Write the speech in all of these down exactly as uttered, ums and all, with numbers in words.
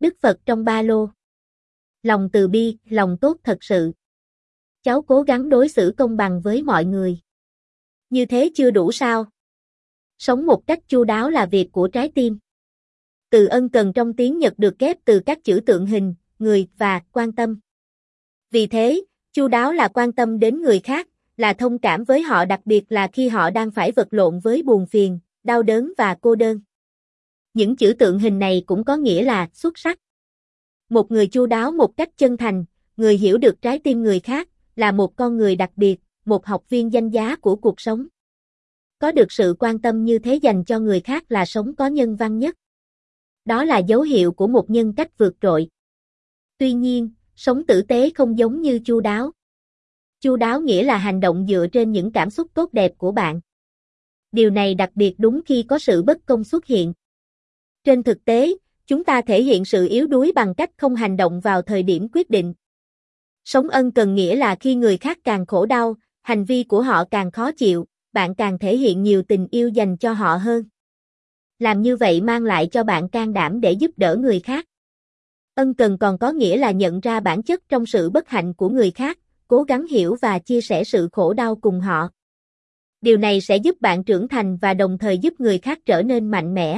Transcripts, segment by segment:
Đức Phật trong ba lô. Lòng từ bi, lòng tốt thật sự. Cháu cố gắng đối xử công bằng với mọi người. Như thế chưa đủ sao? Sống một cách chu đáo là việc của trái tim. Từ ân cần trong tiếng Nhật được ghép từ các chữ tượng hình, người và quan tâm. Vì thế, chu đáo là quan tâm đến người khác, là thông cảm với họ, đặc biệt là khi họ đang phải vật lộn với buồn phiền, đau đớn và cô đơn. Những chữ tượng hình này cũng có nghĩa là xuất sắc. Một người chu đáo một cách chân thành, người hiểu được trái tim người khác, là một con người đặc biệt, một học viên danh giá của cuộc sống. Có được sự quan tâm như thế dành cho người khác là sống có nhân văn nhất. Đó là dấu hiệu của một nhân cách vượt trội. Tuy nhiên, sống tử tế không giống như chu đáo. Chu đáo nghĩa là hành động dựa trên những cảm xúc tốt đẹp của bạn. Điều này đặc biệt đúng khi có sự bất công xuất hiện. Trên thực tế, chúng ta thể hiện sự yếu đuối bằng cách không hành động vào thời điểm quyết định. Sống ân cần nghĩa là khi người khác càng khổ đau, hành vi của họ càng khó chịu, bạn càng thể hiện nhiều tình yêu dành cho họ hơn. Làm như vậy mang lại cho bạn can đảm để giúp đỡ người khác. Ân cần còn có nghĩa là nhận ra bản chất trong sự bất hạnh của người khác, cố gắng hiểu và chia sẻ sự khổ đau cùng họ. Điều này sẽ giúp bạn trưởng thành và đồng thời giúp người khác trở nên mạnh mẽ.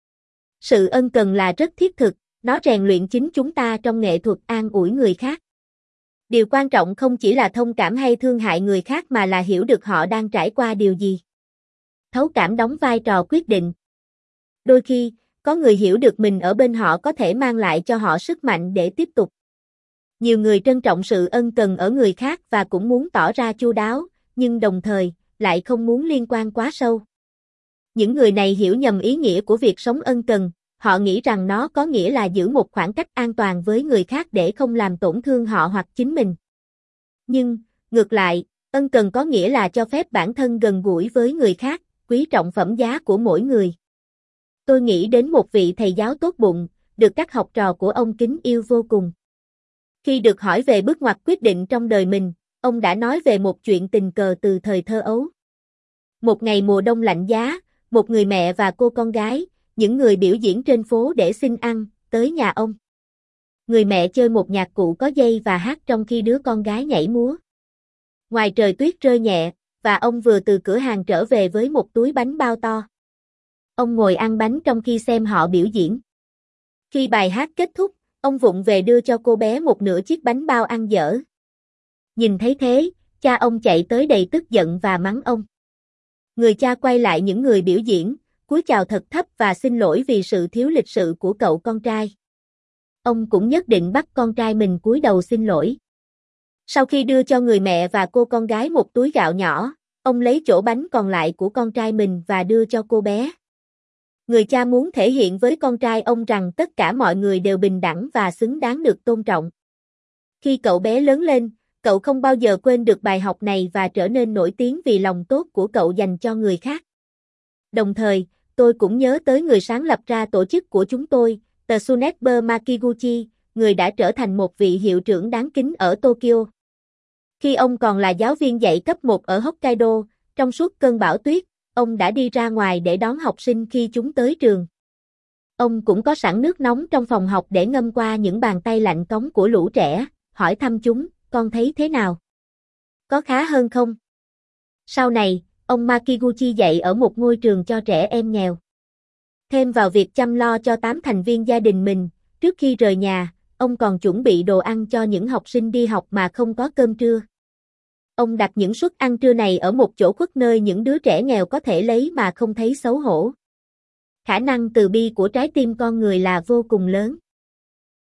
Sự ân cần là rất thiết thực, nó rèn luyện chính chúng ta trong nghệ thuật an ủi người khác. Điều quan trọng không chỉ là thông cảm hay thương hại người khác mà là hiểu được họ đang trải qua điều gì. Thấu cảm đóng vai trò quyết định. Đôi khi, có người hiểu được mình ở bên họ có thể mang lại cho họ sức mạnh để tiếp tục. Nhiều người trân trọng sự ân cần ở người khác và cũng muốn tỏ ra chu đáo, nhưng đồng thời, lại không muốn liên quan quá sâu. Những người này hiểu nhầm ý nghĩa của việc sống ân cần, họ nghĩ rằng nó có nghĩa là giữ một khoảng cách an toàn với người khác để không làm tổn thương họ hoặc chính mình. Nhưng, ngược lại, ân cần có nghĩa là cho phép bản thân gần gũi với người khác, quý trọng phẩm giá của mỗi người. Tôi nghĩ đến một vị thầy giáo tốt bụng, được các học trò của ông kính yêu vô cùng. Khi được hỏi về bước ngoặt quyết định trong đời mình, ông đã nói về một chuyện tình cờ từ thời thơ ấu. Một ngày mùa đông lạnh giá, một người mẹ và cô con gái, những người biểu diễn trên phố để xin ăn, tới nhà ông. Người mẹ chơi một nhạc cụ có dây và hát trong khi đứa con gái nhảy múa. Ngoài trời tuyết rơi nhẹ, và ông vừa từ cửa hàng trở về với một túi bánh bao to. Ông ngồi ăn bánh trong khi xem họ biểu diễn. Khi bài hát kết thúc, ông vụng về đưa cho cô bé một nửa chiếc bánh bao ăn dở. Nhìn thấy thế, cha ông chạy tới đầy tức giận và mắng ông. Người cha quay lại những người biểu diễn, cúi chào thật thấp và xin lỗi vì sự thiếu lịch sự của cậu con trai. Ông cũng nhất định bắt con trai mình cúi đầu xin lỗi. Sau khi đưa cho người mẹ và cô con gái một túi gạo nhỏ, ông lấy chỗ bánh còn lại của con trai mình và đưa cho cô bé. Người cha muốn thể hiện với con trai ông rằng tất cả mọi người đều bình đẳng và xứng đáng được tôn trọng. Khi cậu bé lớn lên, cậu không bao giờ quên được bài học này và trở nên nổi tiếng vì lòng tốt của cậu dành cho người khác. Đồng thời, tôi cũng nhớ tới người sáng lập ra tổ chức của chúng tôi, Tsunebu Makiguchi, người đã trở thành một vị hiệu trưởng đáng kính ở Tokyo. Khi ông còn là giáo viên dạy cấp một ở Hokkaido, trong suốt cơn bão tuyết, ông đã đi ra ngoài để đón học sinh khi chúng tới trường. Ông cũng có sẵn nước nóng trong phòng học để ngâm qua những bàn tay lạnh cống của lũ trẻ, hỏi thăm chúng, con thấy thế nào? Có khá hơn không? Sau này, ông Makiguchi dạy ở một ngôi trường cho trẻ em nghèo. Thêm vào việc chăm lo cho tám thành viên gia đình mình, trước khi rời nhà, ông còn chuẩn bị đồ ăn cho những học sinh đi học mà không có cơm trưa. Ông đặt những suất ăn trưa này ở một chỗ khuất nơi những đứa trẻ nghèo có thể lấy mà không thấy xấu hổ. Khả năng từ bi của trái tim con người là vô cùng lớn.